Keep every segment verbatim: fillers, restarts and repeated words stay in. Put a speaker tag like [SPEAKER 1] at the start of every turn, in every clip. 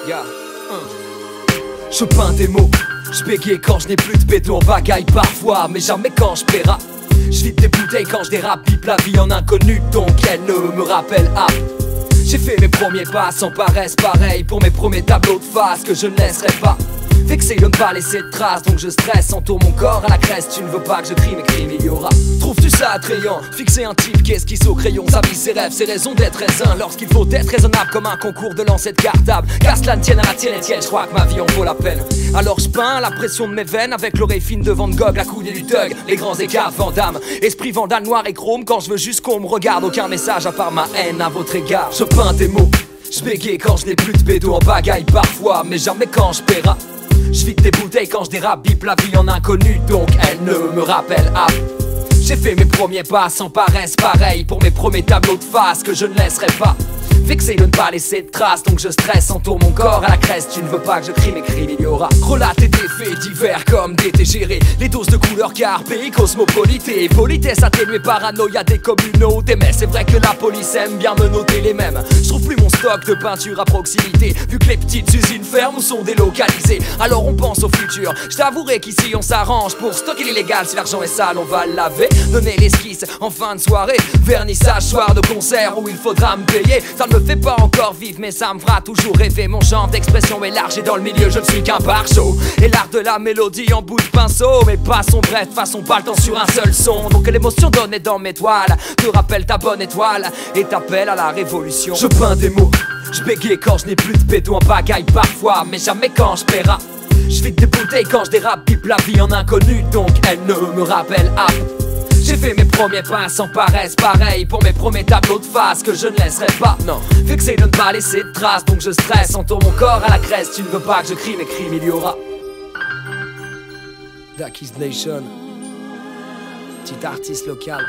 [SPEAKER 1] Yeah. Uh. Je peins des mots, je bégaye quand je n'ai plus de bédo, on bagaille parfois, mais jamais quand je paiera. Je vide des bouteilles quand je dérape, pipe la vie en inconnu, donc elle ne me rappelle pas. J'ai fait mes premiers pas sans paresse, pareil pour mes premiers tableaux de face que je ne laisserai pas. Vexé de ne pas laisser de traces, donc je stresse, entoure mon corps à la creste. Tu ne veux pas que je crie, mes crimes il y aura. Trouves-tu ça attrayant? Fixer un type qui est esquisse au crayon, sa vie, ses rêves, ses raisons d'être raisin. Lorsqu'il faut être raisonnable comme un concours de lancer de cartable. Qu'à cela ne tienne à la tienne et tienne, je crois que ma vie en vaut la peine. Alors je peins la pression de mes veines avec l'oreille fine de Van Gogh, la coudée du thug, les grands écarts Van Damme. Esprit vandal noir et chrome quand je veux juste qu'on me regarde. Aucun message à part ma haine à votre égard. Je peins des mots, je bégaye quand je n'ai plus de bédo, en bagaille parfois, mais jamais quand je paiera. Je vide des bouteilles quand je dérape, bip la vie en inconnu, donc elle ne me rappelle pas. J'ai fait mes premiers pas sans paresse, pareil pour mes premiers tableaux de face que je ne laisserai pas. Vexé de ne pas laisser de traces, donc je stresse, entoure mon corps à la creste. Tu ne veux pas que je crie, mes crimes il y aura. Relater des faits divers comme d'été gérés, les doses de couleurs carpées, cosmopolité, politesse atténuée, paranoïa des communautés. Mais c'est vrai que la police aime bien me noter les mêmes. Je trouve plus mon stock de peinture à proximité, vu que les petites usines ferment ou sont délocalisées. Alors on pense au futur, je t'avouerai qu'ici on s'arrange pour stocker l'illégal. Si l'argent est sale on va le laver, donner l'esquisse en fin de soirée. Vernissage, soir de concert où il faudra me payer. Ça ne me fait pas encore vivre mais ça me fera toujours rêver. Mon champ d'expression est large et dans le milieu je ne suis qu'un bar-show. Et l'art de la mélodie en bout de pinceau. Mais passons bref, façon pas le temps sur un seul son. Donc l'émotion donnée dans mes toiles te rappelle ta bonne étoile et t'appelle à la révolution. Je peins des mots, je bégaye quand je n'ai plus de bédo, en bagaille parfois, mais jamais quand je paiera. Je vide des bouteilles quand je dérape, pipe la vie en inconnu, donc elle ne me rappelle pas. J'ai fait mes premiers pas sans paresse, pareil pour mes premiers tableaux de face que je ne laisserai pas. Non, vexé de ne pas laisser de traces, donc je stresse, entoure mon corps à la creste. Tu ne veux pas que je crie, mes crimes il y aura. Daki's Nation, petit artiste local.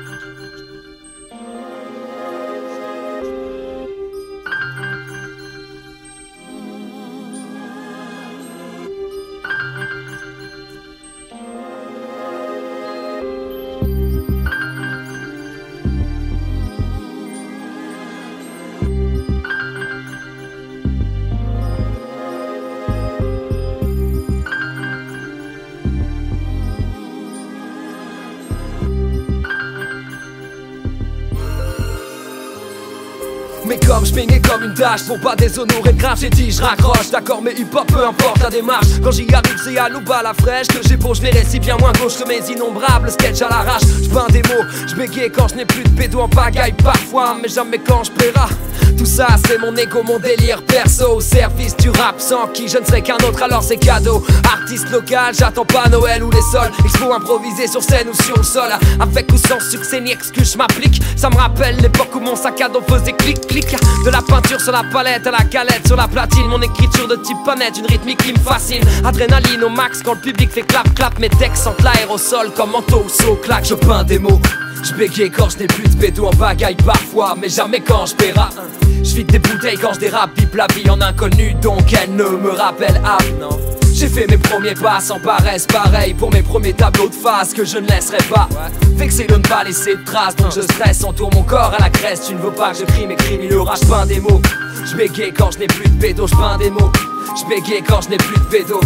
[SPEAKER 1] Mais comme je peignais comme une tâche pour pas déshonorer le grave, j'ai dit je raccroche, d'accord mais hip hop peu importe la démarche. Quand j'y arrive c'est à l'ouba la fraîche que j'ai beau, je les récits bien moins gauche que mes innombrables sketchs à l'arrache. Je peins des mots, je bégaye quand je n'ai plus de bédo, en bagaille parfois, mais jamais quand je paiera. Tout ça c'est mon ego, mon délire perso, au service du rap sans qui je ne serais qu'un autre, alors c'est cadeau. Artiste local, j'attends pas Noël ou les sols. Expo improvisé sur scène ou sur le sol, avec ou sans succès ni excuse je m'applique. Ça me rappelle l'époque où mon sac à dos faisait clic clic. De la peinture sur la palette à la galette sur la platine. Mon écriture de type panette, une rythmique qui me fascine. Adrénaline au max quand le public fait clap clap. Mes textes sentent l'aérosol comme manteau ou saut claque. Je peins des mots, je bégaye quand je n'ai plus de bédo, en bagaille parfois, mais jamais quand je paiera. Je vide des bouteilles quand je dérape, pipe la vie en inconnu, donc elle ne me rappelle pas. Non. J'ai fait mes premiers pas sans paresse, pareil pour mes premiers tableaux de face que je ne laisserai pas. Vexé de ne pas laisser de traces, donc je stresse, entoure mon corps à la creste. Tu ne veux pas que je crie, mes crimes il y aura. Je peins des mots, je bégaye quand je n'ai plus de bédo. Je peins des mots, je bégaye quand je n'ai plus de bédo.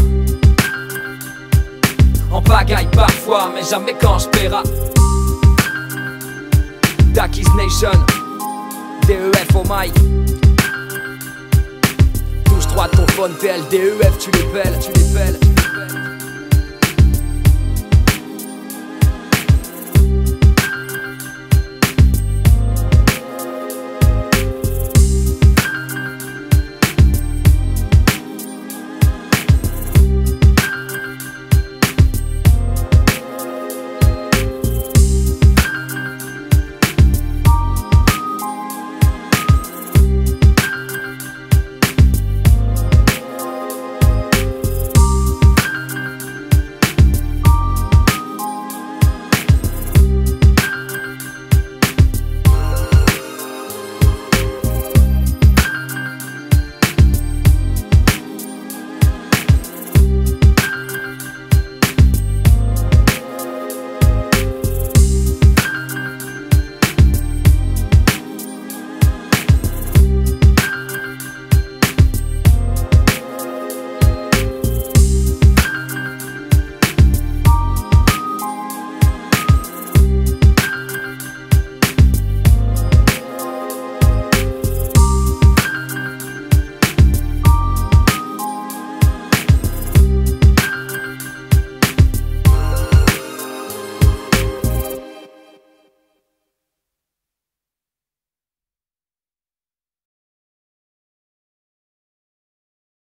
[SPEAKER 1] En bagaille parfois, mais jamais quand je paiera. Daki's Nation, D E F au mic. Touche droite ton phone, T L D E F, tu les pelles, tu les pelles, tu les pelles.